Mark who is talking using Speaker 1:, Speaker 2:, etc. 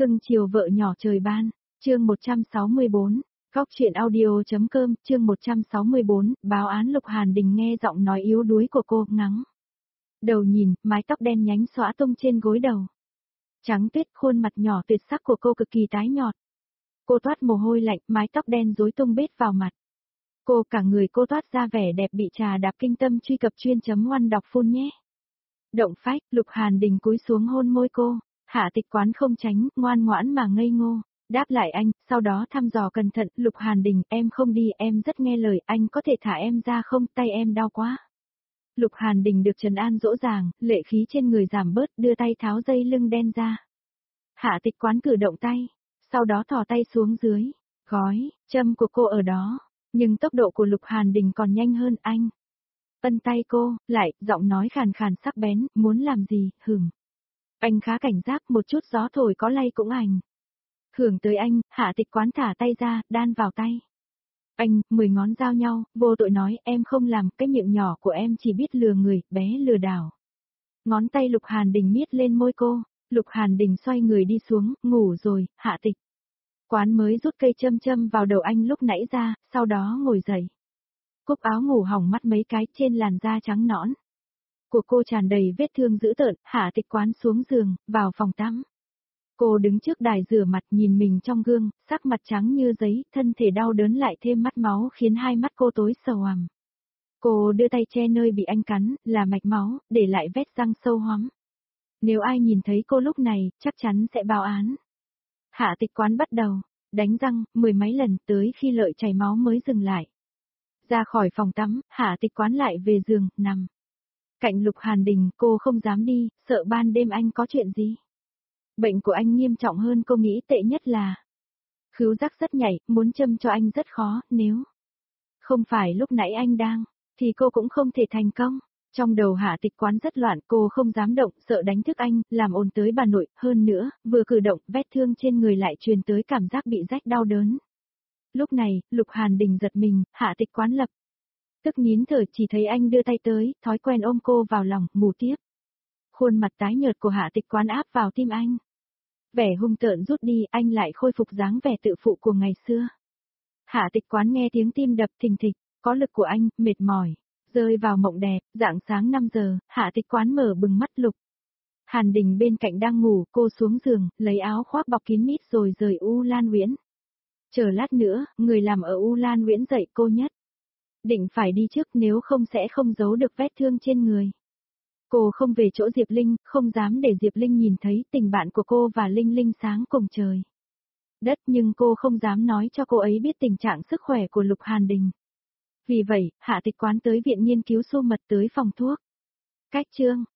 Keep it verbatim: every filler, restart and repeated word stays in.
Speaker 1: Cưng chiều vợ nhỏ trời ban, chương một trăm sáu mươi bốn, Góc truyện audio.com, chương một trăm sáu mươi bốn, báo án Lục Hàn Đình nghe giọng nói yếu đuối của cô, ngắng. Đầu nhìn, mái tóc đen nhánh xõa tung trên gối đầu. Trắng tuyết, khuôn mặt nhỏ tuyệt sắc của cô cực kỳ tái nhợt. Cô toát mồ hôi lạnh, mái tóc đen rối tung bết vào mặt. Cô cả người cô toát ra vẻ đẹp bị trà đạp kinh tâm truy cập chuyên chấm ngoăn đọc phun nhé. Động phách, Lục Hàn Đình cúi xuống hôn môi cô, Hạ Tịch Quán không tránh, ngoan ngoãn mà ngây ngô, đáp lại anh, sau đó thăm dò cẩn thận, Lục Hàn Đình, em không đi, em rất nghe lời, anh có thể thả em ra không, tay em đau quá. Lục Hàn Đình được trấn an dỗ dàng, lệ khí trên người giảm bớt, đưa tay tháo dây lưng đen ra. Hạ Tịch Quán cử động tay, sau đó thò tay xuống dưới, gói, châm của cô ở đó, nhưng tốc độ của Lục Hàn Đình còn nhanh hơn anh. Ân tay cô, lại, giọng nói khàn khàn sắc bén, muốn làm gì, hửm. Anh khá cảnh giác, một chút gió thổi có lay cũng ảnh. Hưởng tới anh, Hạ Tịch Quán thả tay ra, đan vào tay. Anh, mười ngón giao nhau, vô tội nói, em không làm, cái miệng nhỏ của em chỉ biết lừa người, bé lừa đảo. Ngón tay Lục Hàn Đình miết lên môi cô, Lục Hàn Đình xoay người đi xuống, ngủ rồi, Hạ Tịch Quán mới rút cây châm châm vào đầu anh lúc nãy ra, sau đó ngồi dậy. Cúc áo ngủ hỏng mắt mấy cái trên làn da trắng nõn của cô tràn đầy vết thương dữ tợn, Hạ Tịch Quán xuống giường, vào phòng tắm. Cô đứng trước đài rửa mặt nhìn mình trong gương, sắc mặt trắng như giấy, thân thể đau đớn lại thêm mắt máu khiến hai mắt cô tối sầu ằm. Cô đưa tay che nơi bị anh cắn, là mạch máu, để lại vết răng sâu hoắm. Nếu ai nhìn thấy cô lúc này, chắc chắn sẽ báo án. Hạ Tịch Quán bắt đầu đánh răng, mười mấy lần tới khi lợi chảy máu mới dừng lại. Ra khỏi phòng tắm, Hạ Tịch Quán lại về giường, nằm cạnh Lục Hàn Đình, cô không dám đi, sợ ban đêm anh có chuyện gì. Bệnh của anh nghiêm trọng hơn cô nghĩ, tệ nhất là khứu giác rất nhạy, muốn châm cho anh rất khó, nếu không phải lúc nãy anh đang, thì cô cũng không thể thành công. Trong đầu Hạ Tịch Quán rất loạn, cô không dám động, sợ đánh thức anh, làm ồn tới bà nội, hơn nữa, vừa cử động, vết thương trên người lại truyền tới cảm giác bị rách đau đớn. Lúc này, Lục Hàn Đình giật mình, Hạ Tịch Quán lập tức nín thở, chỉ thấy anh đưa tay tới, thói quen ôm cô vào lòng, ngủ tiếp. Khuôn mặt tái nhợt của Hạ Tịch Quán áp vào tim anh. Vẻ hung tợn rút đi, anh lại khôi phục dáng vẻ tự phụ của ngày xưa. Hạ Tịch Quán nghe tiếng tim đập thình thịch, có lực của anh, mệt mỏi, rơi vào mộng đẹp, rạng sáng năm giờ, Hạ Tịch Quán mở bừng mắt. Lục Hàn Đình bên cạnh đang ngủ, cô xuống giường, lấy áo khoác bọc kín mít rồi rời U Lan Uyển. Chờ lát nữa, người làm ở U Lan Uyển dậy cô nhất định phải đi trước, nếu không sẽ không giấu được vết thương trên người. Cô không về chỗ Diệp Linh, không dám để Diệp Linh nhìn thấy, tình bạn của cô và Linh Linh sáng cùng trời đất, nhưng cô không dám nói cho cô ấy biết tình trạng sức khỏe của Lục Hàn Đình. Vì vậy, Hạ Tịch Quán tới viện nghiên cứu xô mật, tới phòng thuốc. Cách chương